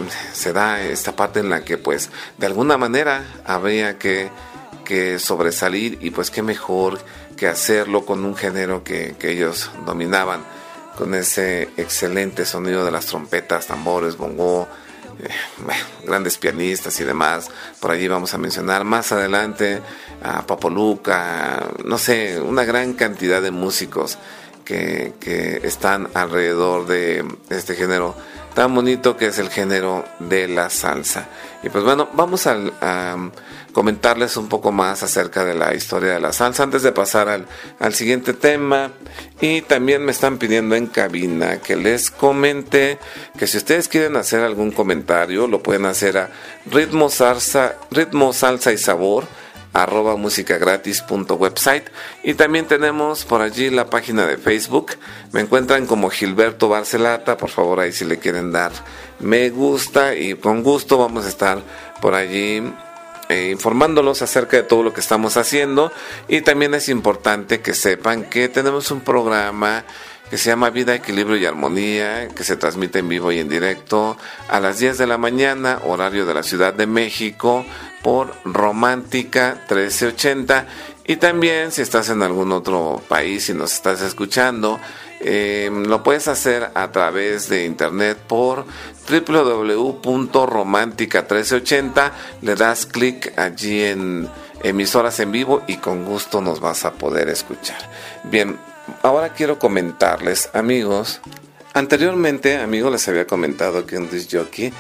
se da esta parte en la que pues de alguna manera habría que, que sobresalir, y pues qué mejor que hacerlo con un género que, que ellos dominaban, con ese excelente sonido de las trompetas, tambores, bongó, eh, bueno, grandes pianistas y demás. Por allí vamos a mencionar más adelante a Papo Luca, no sé, una gran cantidad de músicos que, que están alrededor de este género tan bonito que es el género de la salsa. Y pues bueno, vamos a, a comentarles un poco más acerca de la historia de la salsa antes de pasar al, al siguiente tema. Y también me están pidiendo en cabina que les comente que si ustedes quieren hacer algún comentario, lo pueden hacer a ritmo salsa, ritmo salsa y sabor arroba musicagratis punto website, y también tenemos por allí la página de Facebook. Me encuentran como Gilberto Barcelata. Por favor, ahí si le quieren dar me gusta, y con gusto vamos a estar por allí eh, informándolos acerca de todo lo que estamos haciendo. Y también es importante que sepan que tenemos un programa que se llama Vida, Equilibrio y Armonía, que se transmite en vivo y en directo a las diez de la mañana, horario de la Ciudad de México, por Romántica trece ochenta. Y también si estás en algún otro país y nos estás escuchando, eh, lo puedes hacer a través de internet por doble u doble u doble u punto romántica trece ochenta. Le das clic allí en emisoras en vivo y con gusto nos vas a poder escuchar. Bien, ahora quiero comentarles, amigos. Anteriormente, amigos, les había comentado que un disc jockey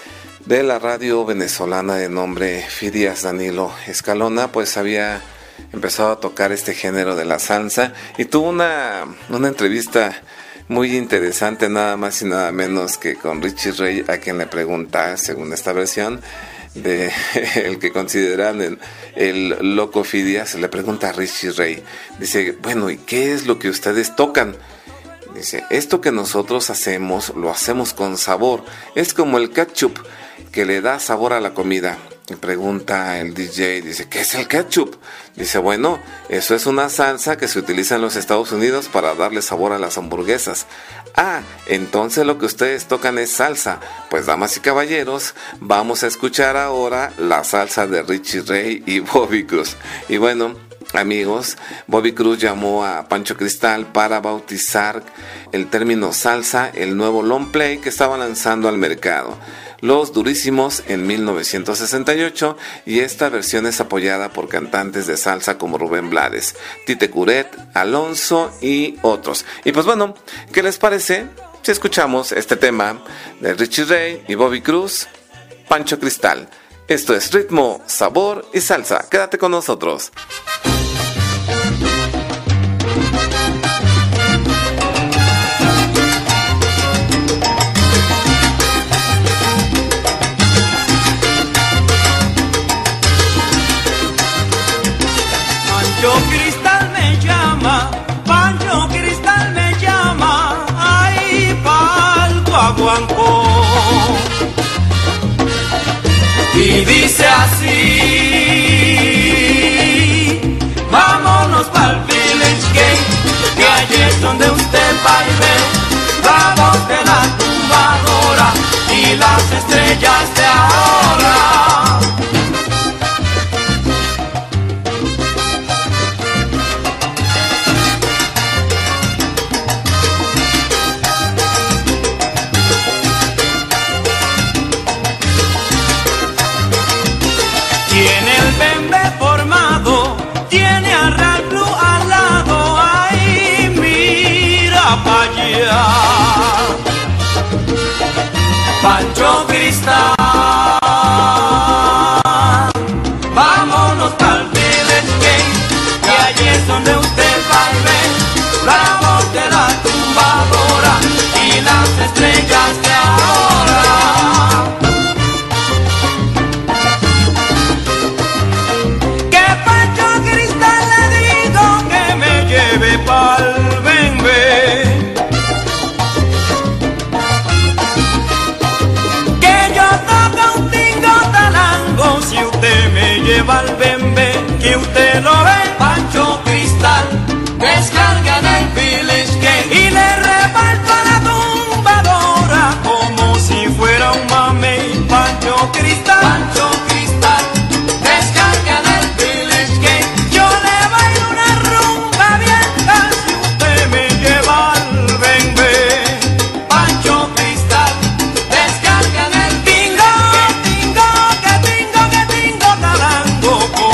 de la radio venezolana de nombre Fidias Danilo Escalona pues había empezado a tocar este género de la salsa, y tuvo una, una entrevista muy interesante, nada más y nada menos que con Richie Ray, a quien le pregunta, según esta versión, de el que consideran el, el Loco Fidias, le pregunta a Richie Ray, dice, bueno, ¿y qué es lo que ustedes tocan? Dice, esto que nosotros hacemos, lo hacemos con sabor, es como el ketchup que le da sabor a la comida. Y pregunta el D J, dice, ¿qué es el ketchup? Dice, bueno, eso es una salsa que se utiliza en los Estados Unidos para darle sabor a las hamburguesas. Ah, entonces lo que ustedes tocan es salsa. Pues damas y caballeros, vamos a escuchar ahora la salsa de Richie Ray y Bobby Cruz. Y bueno, amigos, Bobby Cruz llamó a Pancho Cristal para bautizar el término salsa, el nuevo long play que estaba lanzando al mercado. Los Durísimos en mil novecientos sesenta y ocho, y esta versión es apoyada por cantantes de salsa como Rubén Blades, Tite Curet, Alonso y otros. Y pues bueno, ¿qué les parece si escuchamos este tema de Richie Ray y Bobby Cruz, Pancho Cristal? Esto es ritmo, sabor y salsa. Quédate con nosotros. Pancho Cristal me llama, Pancho Cristal me llama, ay, pa'l guaguancó. Y dice así, vámonos pa'l Village Gate, que allí es donde usted va a ver la voz de la tumbadora y las estrellas de ahora. Tiene el bembe formado, tiene a Ralph Blue al lado, ay, mira pa' allá. Pancho Cristal, vámonos pa'l Village Gate, que allí es donde usted va a ver la voz de la tumbadora y las estrellas de ahora. Pa'l bembe, que yo toco un tingo talango, si usted me lleva al bembe, que usted lo ve. Pancho Cristal, descarga del Village Gate y le reparto a la tumbadora como si fuera un mamey. Pancho Cristal, Pancho Cristal, descarga del Village Gate, yo le bailo una rumba bien. Pancho Cristal, descarga del tingo, tingo, que tingo, que tingo talango.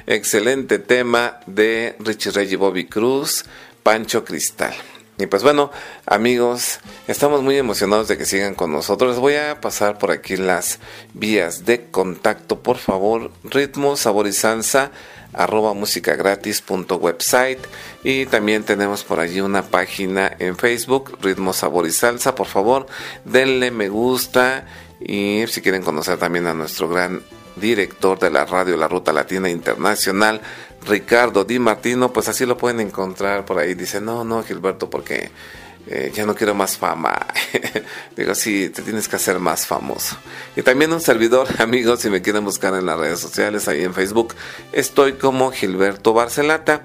excelente tema de Richie Ray y Bobby Cruz, Pancho Cristal. Y pues bueno, amigos, estamos muy emocionados de que sigan con nosotros. Les voy a pasar por aquí las vías de contacto, por favor. Ritmo, Sabor y Salsa, arroba musicagratis punto website. Y también tenemos por allí una página en Facebook, Ritmo, Sabor y Salsa. Por favor, denle me gusta. Y si quieren conocer también a nuestro gran director de la radio La Ruta Latina Internacional, Ricardo Di Martino, pues así lo pueden encontrar por ahí. Dice, no, no, Gilberto, porque eh, ya no quiero más fama. Digo, sí, te tienes que hacer más famoso. Y también un servidor, amigos, si me quieren buscar en las redes sociales, ahí en Facebook, estoy como Gilberto Barcelata.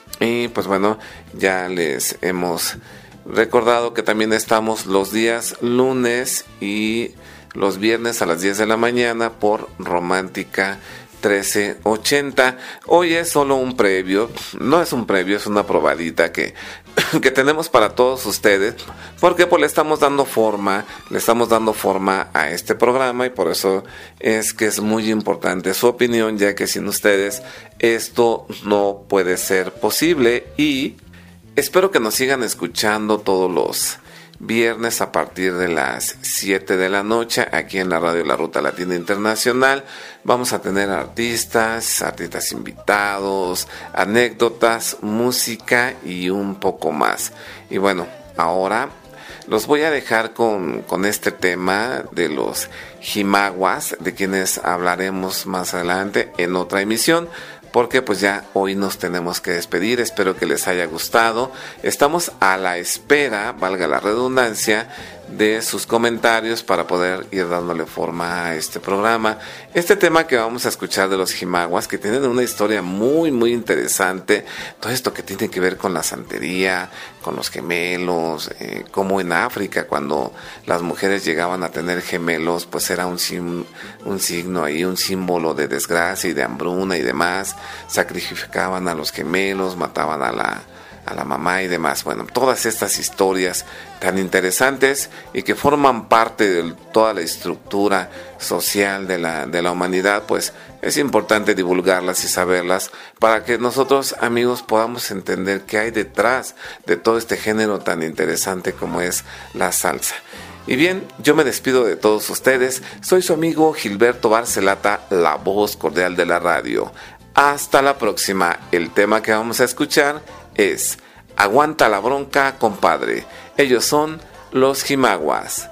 Y pues bueno, ya les hemos recordado que también estamos los días lunes y los viernes a las diez de la mañana por Romántica trece ochenta. Hoy es solo un previo, no es un previo, es una probadita que, que tenemos para todos ustedes, porque pues le estamos dando forma, le estamos dando forma a este programa, y por eso es que es muy importante su opinión, ya que sin ustedes esto no puede ser posible. Y espero que nos sigan escuchando todos los viernes a partir de las siete de la noche aquí en la radio La Ruta Latina Internacional. Vamos a tener artistas, artistas invitados, anécdotas, música y un poco más. Y bueno, ahora los voy a dejar con, con este tema de los jimaguas, de quienes hablaremos más adelante en otra emisión, porque pues ya hoy nos tenemos que despedir. Espero que les haya gustado. Estamos a la espera, valga la redundancia, de sus comentarios para poder ir dándole forma a este programa. Este tema que vamos a escuchar de los jimaguas, que tienen una historia muy muy interesante, todo esto que tiene que ver con la santería, con los gemelos, eh, como en África cuando las mujeres llegaban a tener gemelos, pues era un, sim, un signo ahí, un símbolo de desgracia y de hambruna y demás. Sacrificaban a los gemelos, mataban a la a la mamá y demás. Bueno, todas estas historias tan interesantes y que forman parte de toda la estructura social de la, de la humanidad, pues es importante divulgarlas y saberlas para que nosotros, amigos, podamos entender qué hay detrás de todo este género tan interesante como es la salsa. Y bien, yo me despido de todos ustedes. Soy su amigo Gilberto Barcelata, la voz cordial de la radio. Hasta la próxima. El tema que vamos a escuchar es Aguanta la bronca, compadre. Ellos son los jimaguas.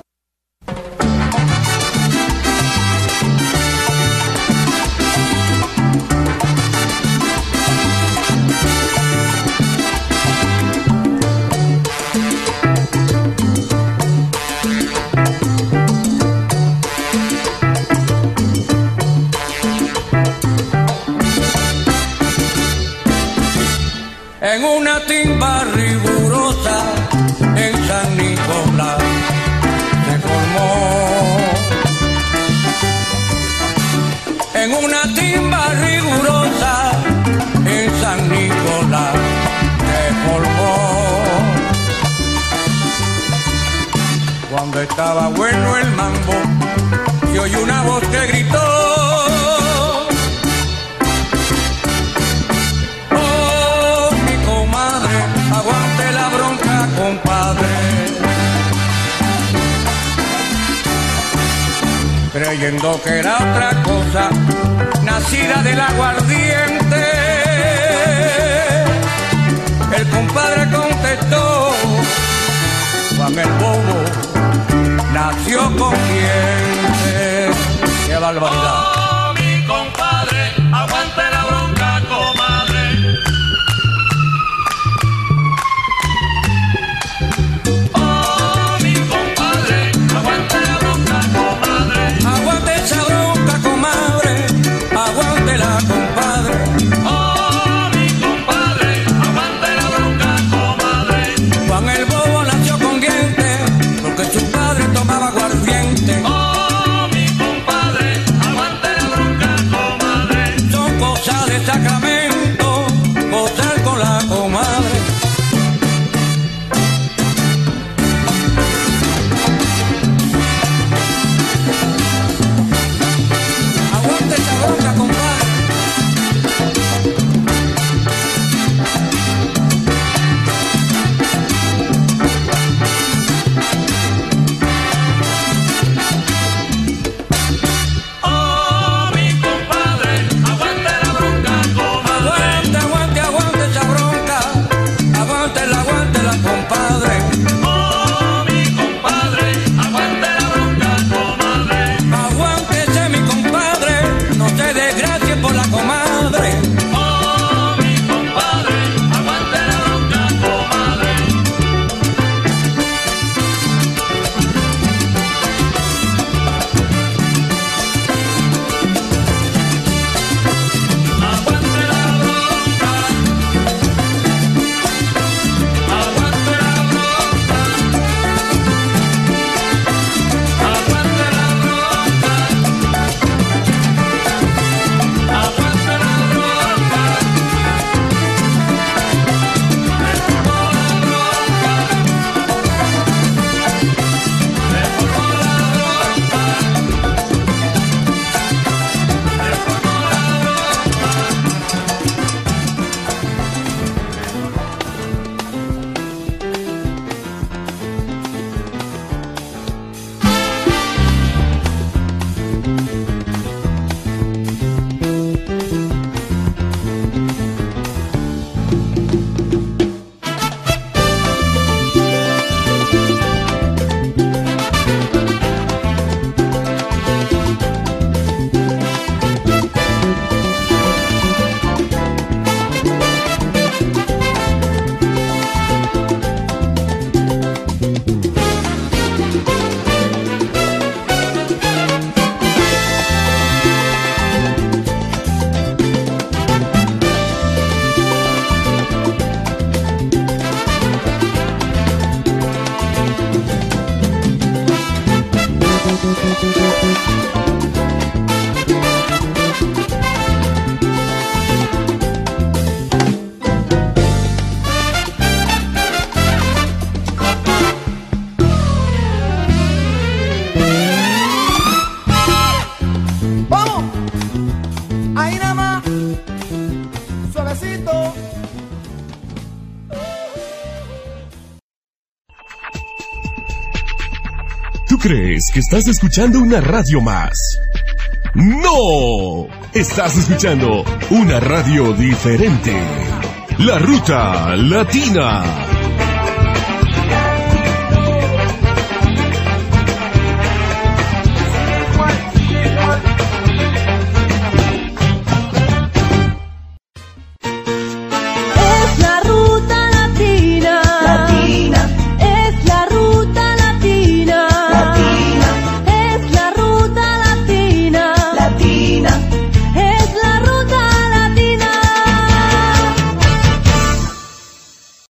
En una timba rigurosa en San Nicolás se formó. En una timba rigurosa en San Nicolás se formó. Cuando estaba bueno el mambo, se oyó una voz que gritó: aguante la bronca, compadre. Creyendo que era otra cosa, nacida del aguardiente, el compadre contestó: Juan el Bobo nació con dientes. ¡Qué barbaridad! Oh, mi compadre, aguante la bronca, comadre. Su padre tomaba aguardiente. Oh, mi compadre, aguante la Vamos, ahí nada más, suavecito. ¿Tú crees que estás escuchando una radio más? ¡No! Estás escuchando una radio diferente. La Ruta Latina.